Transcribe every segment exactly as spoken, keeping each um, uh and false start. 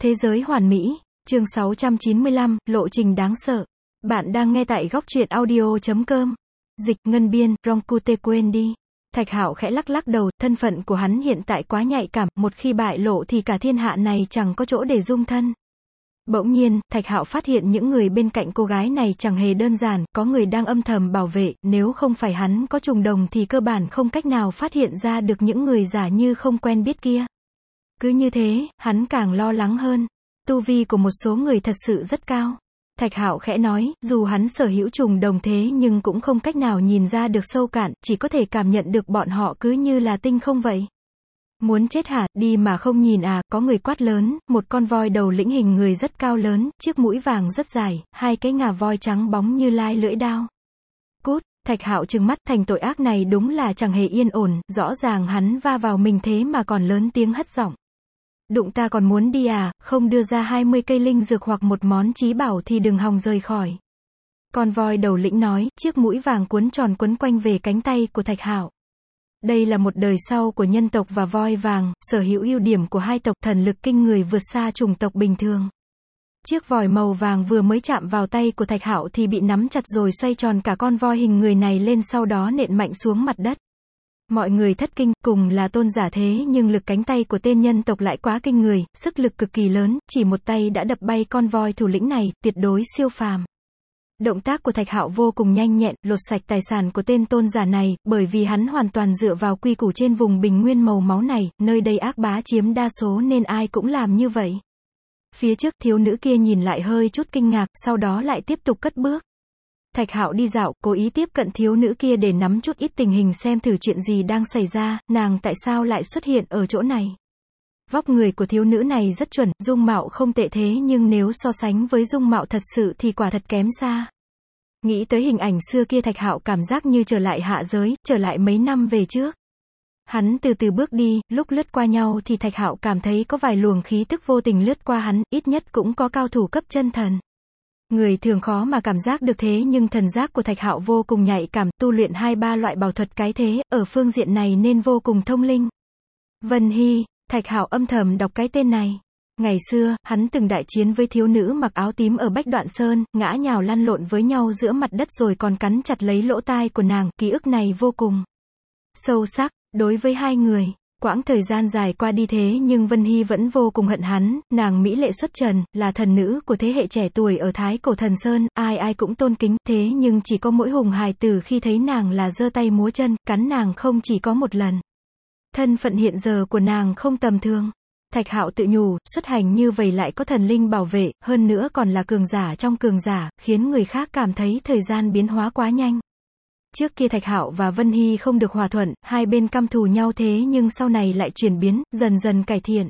Thế giới hoàn mỹ, chương sáu trăm chín mươi lăm, lộ trình đáng sợ. Bạn đang nghe tại góc truyện audio chấm com. Dịch, ngân biên, Ronkute quên đi. Thạch Hạo khẽ lắc lắc đầu, thân phận của hắn hiện tại quá nhạy cảm, một khi bại lộ thì cả thiên hạ này chẳng có chỗ để dung thân. Bỗng nhiên, Thạch Hạo phát hiện những người bên cạnh cô gái này chẳng hề đơn giản, có người đang âm thầm bảo vệ, nếu không phải hắn có trùng đồng thì cơ bản không cách nào phát hiện ra được những người giả như không quen biết kia. Cứ như thế, hắn càng lo lắng hơn. Tu vi của một số người thật sự rất cao. Thạch Hạo khẽ nói, dù hắn sở hữu trùng đồng thế nhưng cũng không cách nào nhìn ra được sâu cạn, chỉ có thể cảm nhận được bọn họ cứ như là tinh không vậy. Muốn chết hả, đi mà không nhìn à, có người quát lớn, một con voi đầu lĩnh hình người rất cao lớn, chiếc mũi vàng rất dài, hai cái ngà voi trắng bóng như lai lưỡi đao. Cút, Thạch Hạo trừng mắt, thành tội ác này đúng là chẳng hề yên ổn, rõ ràng hắn va vào mình thế mà còn lớn tiếng hất giọng. Đụng ta còn muốn đi à, không đưa ra hai mươi cây linh dược hoặc một món trí bảo thì đừng hòng rời khỏi. Con voi đầu lĩnh nói, chiếc mũi vàng cuốn tròn quấn quanh về cánh tay của Thạch Hạo. Đây là một đời sau của nhân tộc và voi vàng, sở hữu ưu điểm của hai tộc, thần lực kinh người vượt xa chủng tộc bình thường. Chiếc vòi màu vàng vừa mới chạm vào tay của Thạch Hạo thì bị nắm chặt rồi xoay tròn cả con voi hình người này lên, sau đó nện mạnh xuống mặt đất. Mọi người thất kinh, cùng là tôn giả thế nhưng lực cánh tay của tên nhân tộc lại quá kinh người, sức lực cực kỳ lớn, chỉ một tay đã đập bay con voi thủ lĩnh này, tuyệt đối siêu phàm. Động tác của Thạch Hạo vô cùng nhanh nhẹn, lột sạch tài sản của tên tôn giả này, bởi vì hắn hoàn toàn dựa vào quy củ trên vùng bình nguyên màu máu này, nơi đây ác bá chiếm đa số nên ai cũng làm như vậy. Phía trước, thiếu nữ kia nhìn lại hơi chút kinh ngạc, sau đó lại tiếp tục cất bước. Thạch Hạo đi dạo, cố ý tiếp cận thiếu nữ kia để nắm chút ít tình hình xem thử chuyện gì đang xảy ra, nàng tại sao lại xuất hiện ở chỗ này. Vóc người của thiếu nữ này rất chuẩn, dung mạo không tệ thế nhưng nếu so sánh với dung mạo thật sự thì quả thật kém xa. Nghĩ tới hình ảnh xưa kia, Thạch Hạo cảm giác như trở lại hạ giới, trở lại mấy năm về trước. Hắn từ từ bước đi, lúc lướt qua nhau thì Thạch Hạo cảm thấy có vài luồng khí tức vô tình lướt qua hắn, ít nhất cũng có cao thủ cấp chân thần. Người thường khó mà cảm giác được thế nhưng thần giác của Thạch Hạo vô cùng nhạy cảm, tu luyện hai ba loại bảo thuật cái thế, ở phương diện này nên vô cùng thông linh. Vân Hy, Thạch Hạo âm thầm đọc cái tên này. Ngày xưa, hắn từng đại chiến với thiếu nữ mặc áo tím ở Bách Đoạn Sơn, ngã nhào lăn lộn với nhau giữa mặt đất rồi còn cắn chặt lấy lỗ tai của nàng, ký ức này vô cùng sâu sắc, đối với hai người. Quãng thời gian dài qua đi thế nhưng Vân Hy vẫn vô cùng hận hắn, nàng mỹ lệ xuất trần, là thần nữ của thế hệ trẻ tuổi ở Thái Cổ Thần Sơn, ai ai cũng tôn kính, thế nhưng chỉ có mỗi hùng hài tử khi thấy nàng là giơ tay múa chân, cắn nàng không chỉ có một lần. Thân phận hiện giờ của nàng không tầm thường. Thạch Hạo tự nhủ, xuất hành như vậy lại có thần linh bảo vệ, hơn nữa còn là cường giả trong cường giả, khiến người khác cảm thấy thời gian biến hóa quá nhanh. Trước kia Thạch Hạo và Vân Hy không được hòa thuận, hai bên căm thù nhau thế nhưng sau này lại chuyển biến, dần dần cải thiện.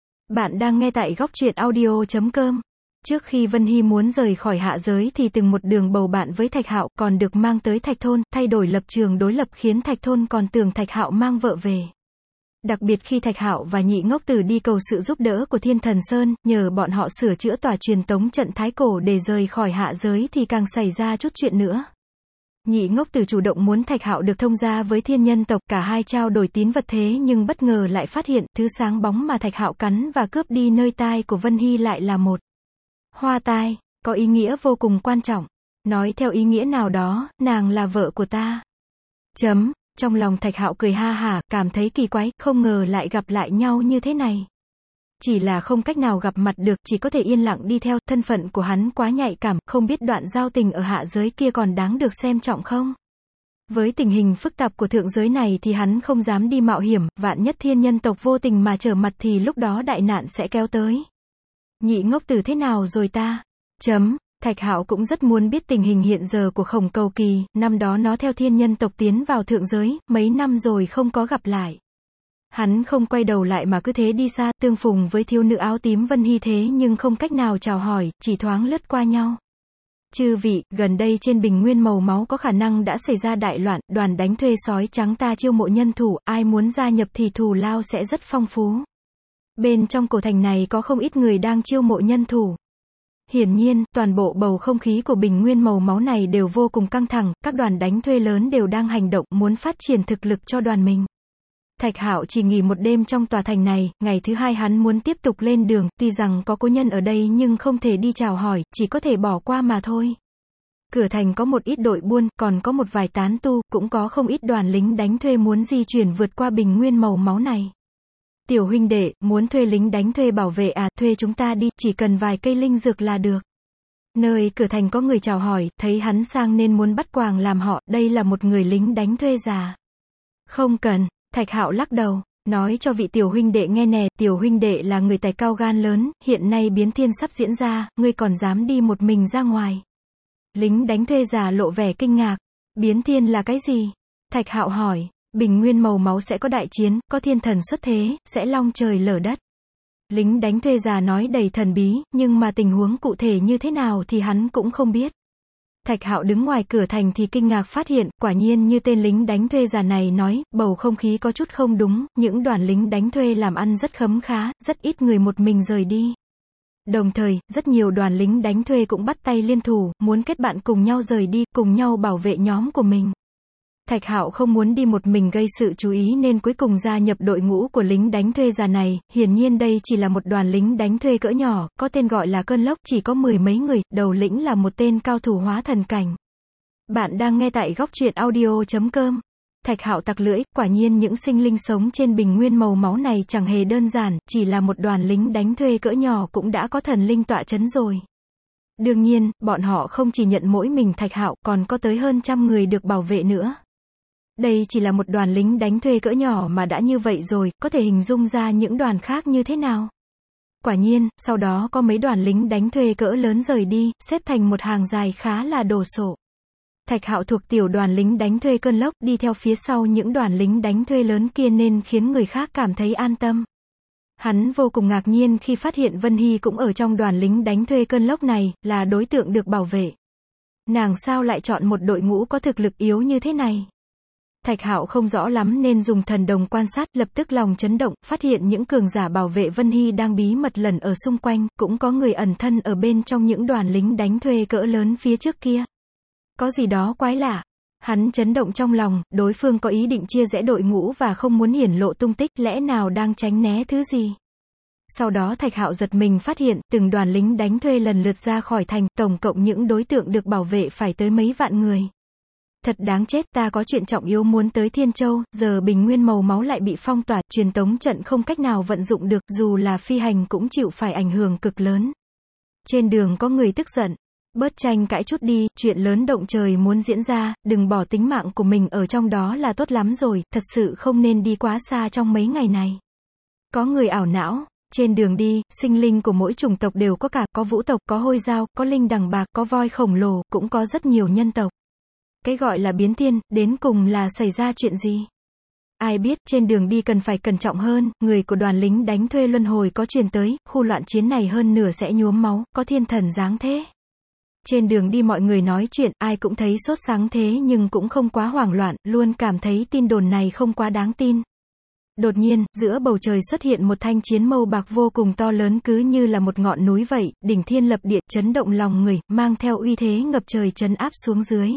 Bạn đang nghe tại góc truyện audio chấm com. Trước khi Vân Hy muốn rời khỏi hạ giới thì từng một đường bầu bạn với Thạch Hạo, còn được mang tới Thạch Thôn, thay đổi lập trường đối lập khiến Thạch Thôn còn tưởng Thạch Hạo mang vợ về. Đặc biệt khi Thạch Hạo và Nhị Ngốc Tử đi cầu sự giúp đỡ của Thiên Thần Sơn, nhờ bọn họ sửa chữa tòa truyền tống trận Thái Cổ để rời khỏi hạ giới thì càng xảy ra chút chuyện nữa. Nhị Ngốc Tử chủ động muốn Thạch Hạo được thông gia với thiên nhân tộc, cả hai trao đổi tín vật thế nhưng bất ngờ lại phát hiện, thứ sáng bóng mà Thạch Hạo cắn và cướp đi nơi tai của Vân Hy lại là một hoa tai, có ý nghĩa vô cùng quan trọng. Nói theo ý nghĩa nào đó, nàng là vợ của ta. Chấm. Trong lòng Thạch Hạo cười ha hả, cảm thấy kỳ quái, không ngờ lại gặp lại nhau như thế này. Chỉ là không cách nào gặp mặt được, chỉ có thể yên lặng đi theo, thân phận của hắn quá nhạy cảm, không biết đoạn giao tình ở hạ giới kia còn đáng được xem trọng không? Với tình hình phức tạp của thượng giới này thì hắn không dám đi mạo hiểm, vạn nhất thiên nhân tộc vô tình mà trở mặt thì lúc đó đại nạn sẽ kéo tới. Nhị Ngốc Tử thế nào rồi ta? Chấm. Thạch Hạo cũng rất muốn biết tình hình hiện giờ của Khổng Cầu Kỳ, năm đó nó theo thiên nhân tộc tiến vào thượng giới, mấy năm rồi không có gặp lại. Hắn không quay đầu lại mà cứ thế đi xa, tương phùng với thiếu nữ áo tím Vân Hy thế nhưng không cách nào chào hỏi, chỉ thoáng lướt qua nhau. Chư vị, gần đây trên bình nguyên màu máu có khả năng đã xảy ra đại loạn, đoàn đánh thuê sói trắng ta chiêu mộ nhân thủ, ai muốn gia nhập thì thù lao sẽ rất phong phú. Bên trong cổ thành này có không ít người đang chiêu mộ nhân thủ. Hiển nhiên, toàn bộ bầu không khí của bình nguyên màu máu này đều vô cùng căng thẳng, các đoàn đánh thuê lớn đều đang hành động, muốn phát triển thực lực cho đoàn mình. Thạch Hạo chỉ nghỉ một đêm trong tòa thành này, ngày thứ hai hắn muốn tiếp tục lên đường, tuy rằng có cố nhân ở đây nhưng không thể đi chào hỏi, chỉ có thể bỏ qua mà thôi. Cửa thành có một ít đội buôn, còn có một vài tán tu, cũng có không ít đoàn lính đánh thuê muốn di chuyển vượt qua bình nguyên màu máu này. Tiểu huynh đệ, muốn thuê lính đánh thuê bảo vệ à, thuê chúng ta đi, chỉ cần vài cây linh dược là được. Nơi cửa thành có người chào hỏi, thấy hắn sang nên muốn bắt quàng làm họ, đây là một người lính đánh thuê già. Không cần, Thạch Hạo lắc đầu, nói cho vị tiểu huynh đệ nghe nè, tiểu huynh đệ là người tài cao gan lớn, hiện nay biến thiên sắp diễn ra, ngươi còn dám đi một mình ra ngoài. Lính đánh thuê già lộ vẻ kinh ngạc, biến thiên là cái gì? Thạch Hạo hỏi, bình nguyên màu máu sẽ có đại chiến, có thiên thần xuất thế, sẽ long trời lở đất. Lính đánh thuê già nói đầy thần bí, nhưng mà tình huống cụ thể như thế nào thì hắn cũng không biết. Thạch Hạo đứng ngoài cửa thành thì kinh ngạc phát hiện, quả nhiên như tên lính đánh thuê già này nói, bầu không khí có chút không đúng, những đoàn lính đánh thuê làm ăn rất khấm khá, rất ít người một mình rời đi. Đồng thời, rất nhiều đoàn lính đánh thuê cũng bắt tay liên thủ, muốn kết bạn cùng nhau rời đi, cùng nhau bảo vệ nhóm của mình. Thạch Hạo không muốn đi một mình gây sự chú ý nên cuối cùng gia nhập đội ngũ của lính đánh thuê già này, hiển nhiên đây chỉ là một đoàn lính đánh thuê cỡ nhỏ, có tên gọi là Cơn Lốc, chỉ có mười mấy người, đầu lĩnh là một tên cao thủ hóa thần cảnh. Bạn đang nghe tại góc truyện audio chấm com. Thạch Hạo tặc lưỡi, quả nhiên những sinh linh sống trên bình nguyên màu máu này chẳng hề đơn giản, chỉ là một đoàn lính đánh thuê cỡ nhỏ cũng đã có thần linh tọa chấn rồi. Đương nhiên, bọn họ không chỉ nhận mỗi mình Thạch Hạo, còn có tới hơn trăm người được bảo vệ nữa. Đây chỉ là một đoàn lính đánh thuê cỡ nhỏ mà đã như vậy rồi, có thể hình dung ra những đoàn khác như thế nào. Quả nhiên, sau đó có mấy đoàn lính đánh thuê cỡ lớn rời đi, xếp thành một hàng dài khá là đồ sộ. Thạch Hạo thuộc tiểu đoàn lính đánh thuê Cơn Lốc, đi theo phía sau những đoàn lính đánh thuê lớn kia nên khiến người khác cảm thấy an tâm. Hắn vô cùng ngạc nhiên khi phát hiện Vân Hy cũng ở trong đoàn lính đánh thuê Cơn Lốc này, là đối tượng được bảo vệ. Nàng sao lại chọn một đội ngũ có thực lực yếu như thế này? Thạch Hạo không rõ lắm nên dùng thần đồng quan sát, lập tức lòng chấn động, phát hiện những cường giả bảo vệ Vân Hy đang bí mật lẩn ở xung quanh, cũng có người ẩn thân ở bên trong những đoàn lính đánh thuê cỡ lớn phía trước kia. Có gì đó quái lạ. Hắn chấn động trong lòng, đối phương có ý định chia rẽ đội ngũ và không muốn hiển lộ tung tích, lẽ nào đang tránh né thứ gì. Sau đó Thạch Hạo giật mình phát hiện, từng đoàn lính đánh thuê lần lượt ra khỏi thành, tổng cộng những đối tượng được bảo vệ phải tới mấy vạn người. Thật đáng chết, ta có chuyện trọng yếu muốn tới Thiên Châu, giờ bình nguyên màu máu lại bị phong tỏa, truyền tống trận không cách nào vận dụng được, dù là phi hành cũng chịu phải ảnh hưởng cực lớn. Trên đường có người tức giận. Bớt tranh cãi chút đi, chuyện lớn động trời muốn diễn ra, đừng bỏ tính mạng của mình ở trong đó là tốt lắm rồi, thật sự không nên đi quá xa trong mấy ngày này. Có người ảo não, trên đường đi, sinh linh của mỗi chủng tộc đều có cả, có vũ tộc, có hôi dao, có linh đằng bạc, có voi khổng lồ, cũng có rất nhiều nhân tộc. Cái gọi là biến thiên, đến cùng là xảy ra chuyện gì? Ai biết, trên đường đi cần phải cẩn trọng hơn, người của đoàn lính đánh thuê luân hồi có truyền tới, khu loạn chiến này hơn nửa sẽ nhuốm máu, có thiên thần giáng thế. Trên đường đi mọi người nói chuyện, ai cũng thấy sốt sắng thế nhưng cũng không quá hoảng loạn, luôn cảm thấy tin đồn này không quá đáng tin. Đột nhiên, giữa bầu trời xuất hiện một thanh chiến mâu bạc vô cùng to lớn cứ như là một ngọn núi vậy, đỉnh thiên lập địa, chấn động lòng người, mang theo uy thế ngập trời trấn áp xuống dưới.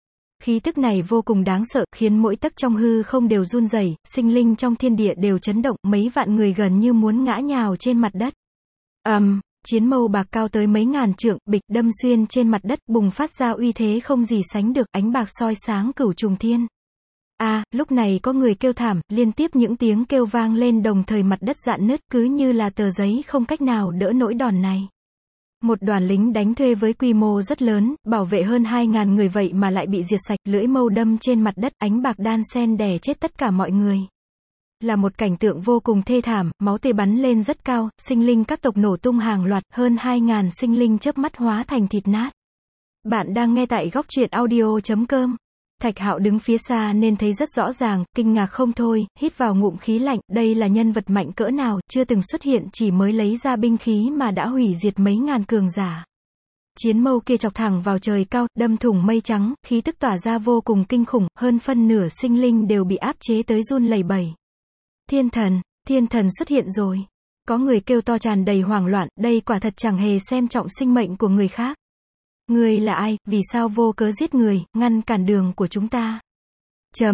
Khí tức này vô cùng đáng sợ, khiến mỗi tấc trong hư không đều run rẩy, sinh linh trong thiên địa đều chấn động, mấy vạn người gần như muốn ngã nhào trên mặt đất. Ầm, um, chiến mâu bạc cao tới mấy ngàn trượng, bịch đâm xuyên trên mặt đất, bùng phát ra uy thế không gì sánh được, ánh bạc soi sáng cửu trùng thiên. A, à, lúc này có người kêu thảm, liên tiếp những tiếng kêu vang lên đồng thời mặt đất rạn nứt cứ như là tờ giấy không cách nào đỡ nỗi đòn này. Một đoàn lính đánh thuê với quy mô rất lớn, bảo vệ hơn hai ngàn người vậy mà lại bị diệt sạch, lưỡi mâu đâm trên mặt đất, ánh bạc đan sen đè chết tất cả mọi người. Là một cảnh tượng vô cùng thê thảm, máu tươi bắn lên rất cao, sinh linh các tộc nổ tung hàng loạt, hơn hai ngàn sinh linh chớp mắt hóa thành thịt nát. Bạn đang nghe tại góc truyện audio chấm com. Thạch Hạo đứng phía xa nên thấy rất rõ ràng, kinh ngạc không thôi, hít vào ngụm khí lạnh, đây là nhân vật mạnh cỡ nào, chưa từng xuất hiện, chỉ mới lấy ra binh khí mà đã hủy diệt mấy ngàn cường giả. Chiến mâu kia chọc thẳng vào trời cao, đâm thủng mây trắng, khí tức tỏa ra vô cùng kinh khủng, hơn phân nửa sinh linh đều bị áp chế tới run lẩy bẩy. Thiên thần, thiên thần xuất hiện rồi. Có người kêu to tràn đầy hoảng loạn, đây quả thật chẳng hề xem trọng sinh mệnh của người khác. Ngươi là ai, vì sao vô cớ giết người, ngăn cản đường của chúng ta? Chấm,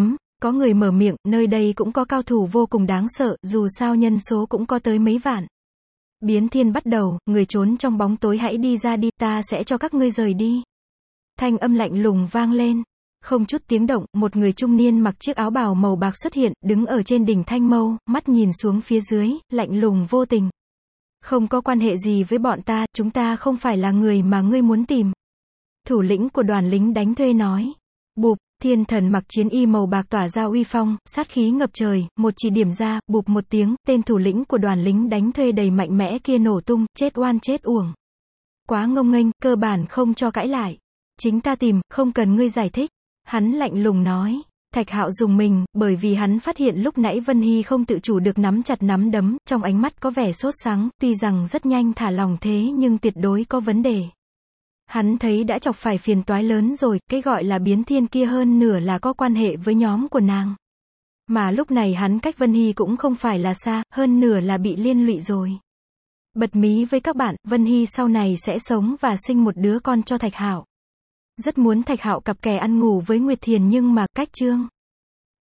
Có người mở miệng, nơi đây cũng có cao thủ vô cùng đáng sợ, dù sao nhân số cũng có tới mấy vạn. Biến thiên bắt đầu, người trốn trong bóng tối hãy đi ra đi, ta sẽ cho các ngươi rời đi. Thanh âm lạnh lùng vang lên. Không chút tiếng động, một người trung niên mặc chiếc áo bào màu bạc xuất hiện, đứng ở trên đỉnh thanh mâu, mắt nhìn xuống phía dưới, lạnh lùng vô tình. Không có quan hệ gì với bọn ta, chúng ta không phải là người mà ngươi muốn tìm. Thủ lĩnh của đoàn lính đánh thuê nói. Bụp, thiên thần mặc chiến y màu bạc tỏa ra uy phong, sát khí ngập trời, một chỉ điểm ra, bụp một tiếng, tên thủ lĩnh của đoàn lính đánh thuê đầy mạnh mẽ kia nổ tung, chết oan chết uổng. Quá ngông nghênh, cơ bản không cho cãi lại. Chính ta tìm, không cần ngươi giải thích. Hắn lạnh lùng nói. Thạch Hạo dùng mình, bởi vì hắn phát hiện lúc nãy Vân Hy không tự chủ được nắm chặt nắm đấm, trong ánh mắt có vẻ sốt sắng, tuy rằng rất nhanh thả lòng thế nhưng tuyệt đối có vấn đề. Hắn thấy đã chọc phải phiền toái lớn rồi, cái gọi là biến thiên kia hơn nửa là có quan hệ với nhóm của nàng. Mà lúc này hắn cách Vân Hy cũng không phải là xa, hơn nửa là bị liên lụy rồi. Bật mí với các bạn, Vân Hy sau này sẽ sống và sinh một đứa con cho Thạch Hạo. Rất muốn Thạch Hạo cặp kè ăn ngủ với Nguyệt Thiền nhưng mà, cách chương.